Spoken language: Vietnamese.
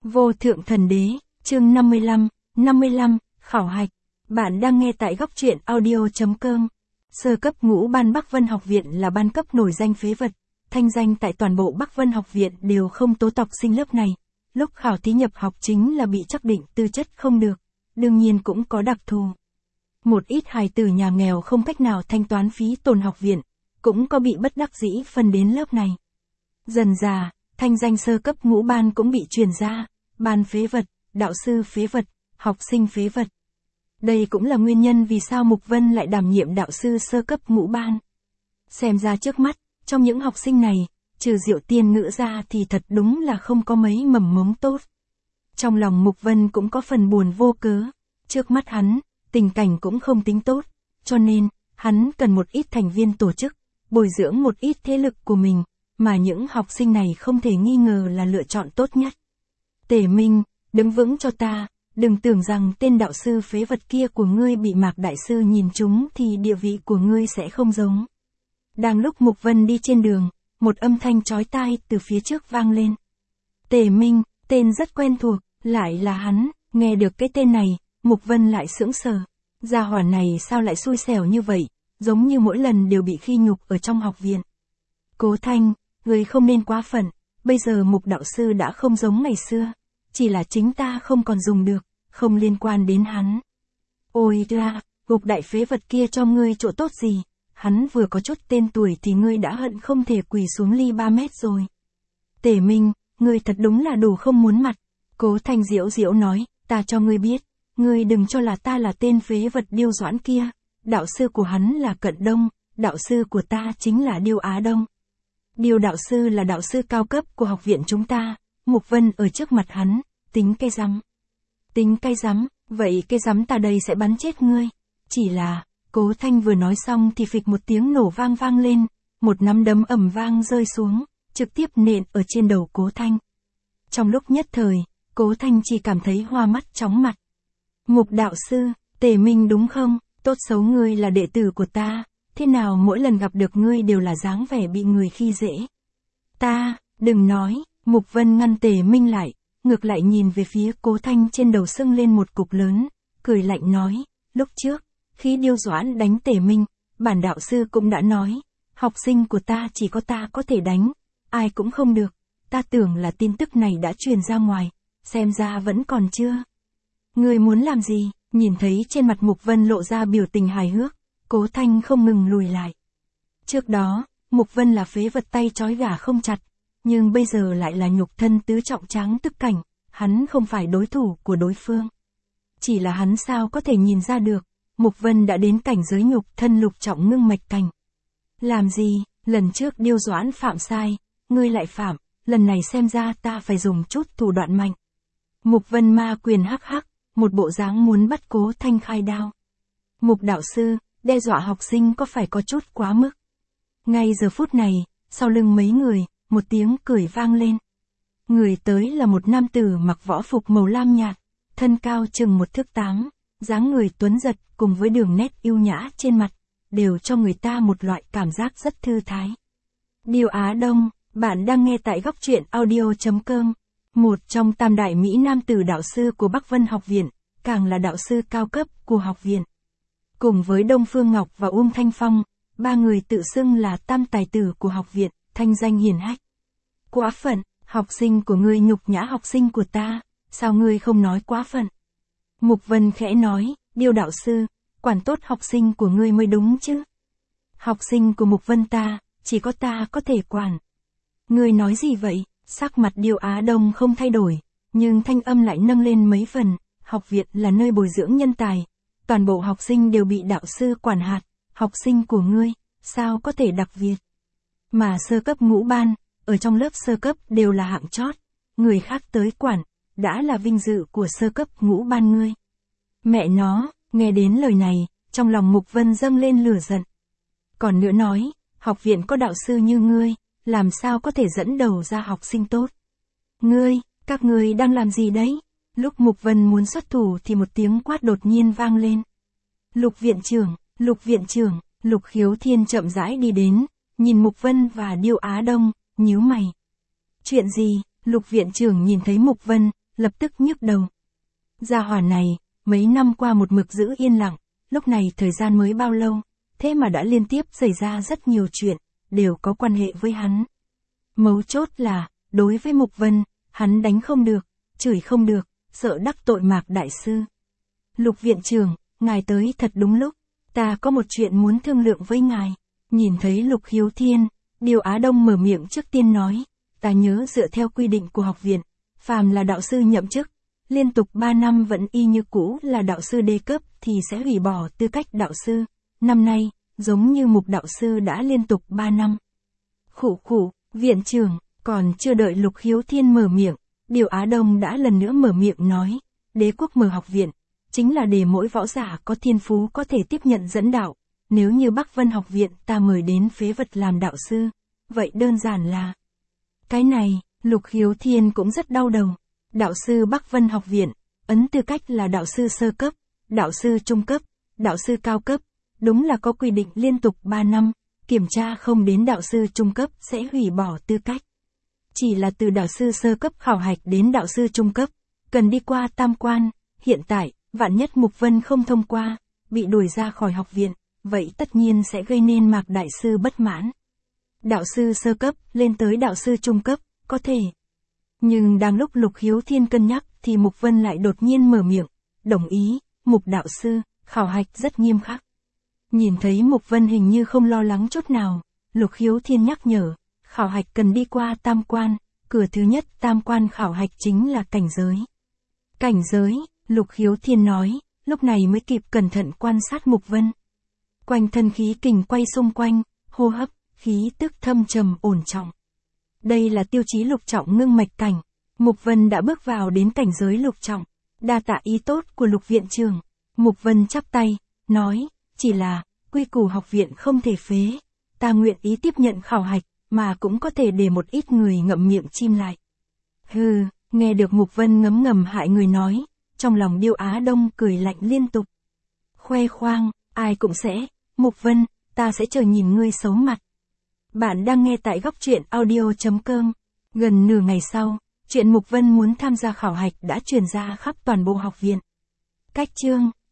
Vô thượng thần đế, chương 55, khảo hạch. Bạn đang nghe tại góc truyện audio.com. Sơ cấp ngũ ban Bắc Vân Học viện là ban cấp nổi danh phế vật, thanh danh tại toàn bộ Bắc Vân Học viện đều không tố tọc sinh lớp này. Lúc khảo thí nhập học chính là bị chắc định tư chất không được, đương nhiên cũng có đặc thù. Một ít hài tử nhà nghèo không cách nào thanh toán phí tồn học viện, cũng có bị bất đắc dĩ phân đến lớp này. Dần dà, thanh danh sơ cấp ngũ ban cũng bị truyền ra, ban phế vật, đạo sư phế vật, học sinh phế vật. Đây cũng là nguyên nhân vì sao Mục Vân lại đảm nhiệm đạo sư sơ cấp ngũ ban. Xem ra trước mắt, trong những học sinh này, trừ Diệu Tiên Ngữ ra thì thật đúng là không có mấy mầm mống tốt. Trong lòng Mục Vân cũng có phần buồn vô cớ, trước mắt hắn, tình cảnh cũng không tính tốt, cho nên, hắn cần một ít thành viên tổ chức, bồi dưỡng một ít thế lực của mình, mà những học sinh này không thể nghi ngờ là lựa chọn tốt nhất. Tề Minh, đứng vững cho ta, đừng tưởng rằng tên đạo sư phế vật kia của ngươi bị Mạc Đại Sư nhìn trúng thì địa vị của ngươi sẽ không giống. Đang lúc Mục Vân đi trên đường, một âm thanh chói tai từ phía trước vang lên. Tề Minh, tên rất quen thuộc, lại là hắn, nghe được cái tên này, Mục Vân lại sững sờ. Gia hỏa này sao lại xui xẻo như vậy, giống như mỗi lần đều bị khi nhục ở trong học viện. Cố Thanh, ngươi không nên quá phận, bây giờ Mục đạo sư đã không giống ngày xưa, chỉ là chính ta không còn dùng được, không liên quan đến hắn. Ôi ra, Mục đại phế vật kia cho ngươi chỗ tốt gì, hắn vừa có chút tên tuổi thì ngươi đã hận không thể quỳ xuống ly 3 mét rồi. Tề Minh, ngươi thật đúng là đủ không muốn mặt. Cố Thanh diễu diễu nói, ta cho ngươi biết, ngươi đừng cho là ta là tên phế vật Điêu Doãn kia, đạo sư của hắn là Cận Đông, đạo sư của ta chính là Điêu Á Đông. Điêu đạo sư là đạo sư cao cấp của học viện chúng ta. Mục Vân ở trước mặt hắn, tính cây rắm. Tính cây rắm, vậy cây rắm ta đây sẽ bắn chết ngươi. Chỉ là, Cố Thanh vừa nói xong thì phịch một tiếng nổ vang vang lên, một nắm đấm ầm vang rơi xuống, trực tiếp nện ở trên đầu Cố Thanh. Trong lúc nhất thời, Cố Thanh chỉ cảm thấy hoa mắt chóng mặt. Mục đạo sư, Tề Minh đúng không? Tốt xấu ngươi là đệ tử của ta, thế nào mỗi lần gặp được ngươi đều là dáng vẻ bị người khi dễ. Ta, đừng nói. Mục Vân ngăn Tề Minh lại, ngược lại nhìn về phía Cố Thanh trên đầu sưng lên một cục lớn, cười lạnh nói, lúc trước, khi Điêu Doãn đánh Tề Minh, bản đạo sư cũng đã nói, học sinh của ta chỉ có ta có thể đánh, ai cũng không được, ta tưởng là tin tức này đã truyền ra ngoài, xem ra vẫn còn chưa. Ngươi muốn làm gì? Nhìn thấy trên mặt Mục Vân lộ ra biểu tình hài hước, Cố Thanh không ngừng lùi lại. Trước đó, Mục Vân là phế vật tay trói gà không chặt, nhưng bây giờ lại là nhục thân tứ trọng tráng tức cảnh, hắn không phải đối thủ của đối phương. Chỉ là hắn sao có thể nhìn ra được, Mục Vân đã đến cảnh giới nhục thân lục trọng ngưng mạch cảnh. Làm gì, lần trước Điêu Doãn phạm sai, ngươi lại phạm, lần này xem ra ta phải dùng chút thủ đoạn mạnh. Mục Vân ma quyền hắc hắc, một bộ dáng muốn bắt Cố Thanh khai đao. Mục đạo sư, đe dọa học sinh có phải có chút quá mức. Ngay giờ phút này, sau lưng mấy người, một tiếng cười vang lên. Người tới là một nam tử mặc võ phục màu lam nhạt, thân cao chừng 1 thước 8, dáng người tuấn giật cùng với đường nét yêu nhã trên mặt, đều cho người ta một loại cảm giác rất thư thái. Điêu Á Đông, bạn đang nghe tại góc truyện audio.com, một trong tam đại Mỹ nam tử đạo sư của Bắc Vân Học viện, càng là đạo sư cao cấp của học viện. Cùng với Đông Phương Ngọc và Uông Thanh Phong, ba người tự xưng là tam tài tử của học viện, thanh danh hiển hách. Quá phận, học sinh của ngươi nhục nhã học sinh của ta, sao ngươi không nói quá phận? Mục Vân khẽ nói, Điêu đạo sư, quản tốt học sinh của ngươi mới đúng chứ. Học sinh của Mục Vân ta, chỉ có ta có thể quản. Ngươi nói gì vậy? Sắc mặt Điêu Á Đông không thay đổi, nhưng thanh âm lại nâng lên mấy phần, học viện là nơi bồi dưỡng nhân tài, toàn bộ học sinh đều bị đạo sư quản hạt, học sinh của ngươi, sao có thể đặc biệt? Mà sơ cấp ngũ ban, ở trong lớp sơ cấp đều là hạng chót, người khác tới quản, đã là vinh dự của sơ cấp ngũ ban ngươi. Mẹ nó, nghe đến lời này, trong lòng Mục Vân dâng lên lửa giận. Còn nữa nói, học viện có đạo sư như ngươi, làm sao có thể dẫn đầu ra học sinh tốt? Các ngươi đang làm gì đấy? Lúc Mục Vân muốn xuất thủ thì một tiếng quát đột nhiên vang lên. Lục viện trưởng, Lục Khiếu Thiên chậm rãi đi đến, nhìn Mục Vân và Điêu Á Đông, nhíu mày. Chuyện gì? Lục viện trưởng nhìn thấy Mục Vân, lập tức nhức đầu. Gia hỏa này, mấy năm qua một mực giữ yên lặng, lúc này thời gian mới bao lâu, thế mà đã liên tiếp xảy ra rất nhiều chuyện, đều có quan hệ với hắn. Mấu chốt là, đối với Mục Vân, hắn đánh không được, chửi không được, sợ đắc tội Mạc Đại Sư. Lục viện trưởng, ngài tới thật đúng lúc, ta có một chuyện muốn thương lượng với ngài. Nhìn thấy Lục Hiếu Thiên, Điêu Á Đông mở miệng trước tiên nói, ta nhớ dựa theo quy định của học viện, phàm là đạo sư nhậm chức, liên tục 3 năm vẫn y như cũ là đạo sư đê cấp thì sẽ hủy bỏ tư cách đạo sư. Năm nay, giống như Mục đạo sư đã liên tục 3 năm. Khụ khụ, viện trưởng, còn chưa đợi Lục Hiếu Thiên mở miệng, Điêu Á Đông đã lần nữa mở miệng nói, Đế Quốc mở học viện, chính là để mỗi võ giả có thiên phú có thể tiếp nhận dẫn đạo. Nếu như Bắc Vân học viện ta mời đến phế vật làm đạo sư, vậy đơn giản là... Cái này, Lục Hiếu Thiên cũng rất đau đầu. Đạo sư Bắc Vân học viện, ấn tư cách là đạo sư sơ cấp, đạo sư trung cấp, đạo sư cao cấp, đúng là có quy định liên tục 3 năm, kiểm tra không đến đạo sư trung cấp sẽ hủy bỏ tư cách. Chỉ là từ đạo sư sơ cấp khảo hạch đến đạo sư trung cấp, cần đi qua tam quan, hiện tại, vạn nhất Mục Vân không thông qua, bị đuổi ra khỏi học viện, vậy tất nhiên sẽ gây nên Mạc Đại Sư bất mãn. Đạo sư sơ cấp lên tới đạo sư trung cấp, có thể. Nhưng đang lúc Lục Hiếu Thiên cân nhắc thì Mục Vân lại đột nhiên mở miệng, đồng ý, Mục đạo sư, khảo hạch rất nghiêm khắc. Nhìn thấy Mục Vân hình như không lo lắng chút nào, Lục Hiếu Thiên nhắc nhở, khảo hạch cần đi qua tam quan, cửa thứ nhất tam quan khảo hạch chính là cảnh giới. Cảnh giới, Lục Hiếu Thiên nói, lúc này mới kịp cẩn thận quan sát Mục Vân. Quanh thân khí kình quay xung quanh, hô hấp, khí tức thâm trầm ổn trọng. Đây là tiêu chí lục trọng ngưng mạch cảnh. Mục Vân đã bước vào đến cảnh giới lục trọng. Đa tạ ý tốt của Lục viện trưởng. Mục Vân chắp tay, nói, chỉ là, quy củ học viện không thể phế. Ta nguyện ý tiếp nhận khảo hạch, mà cũng có thể để một ít người ngậm miệng chim lại. Hừ, nghe được Mục Vân ngấm ngầm hại người nói, trong lòng Điêu Á Đông cười lạnh liên tục. Khoe khoang, ai cũng sẽ, Mục Vân, ta sẽ chờ nhìn ngươi xấu mặt. Bạn đang nghe tại góc truyện audio.com. Gần nửa ngày sau, chuyện Mục Vân muốn tham gia khảo hạch đã truyền ra khắp toàn bộ học viện. Cách chương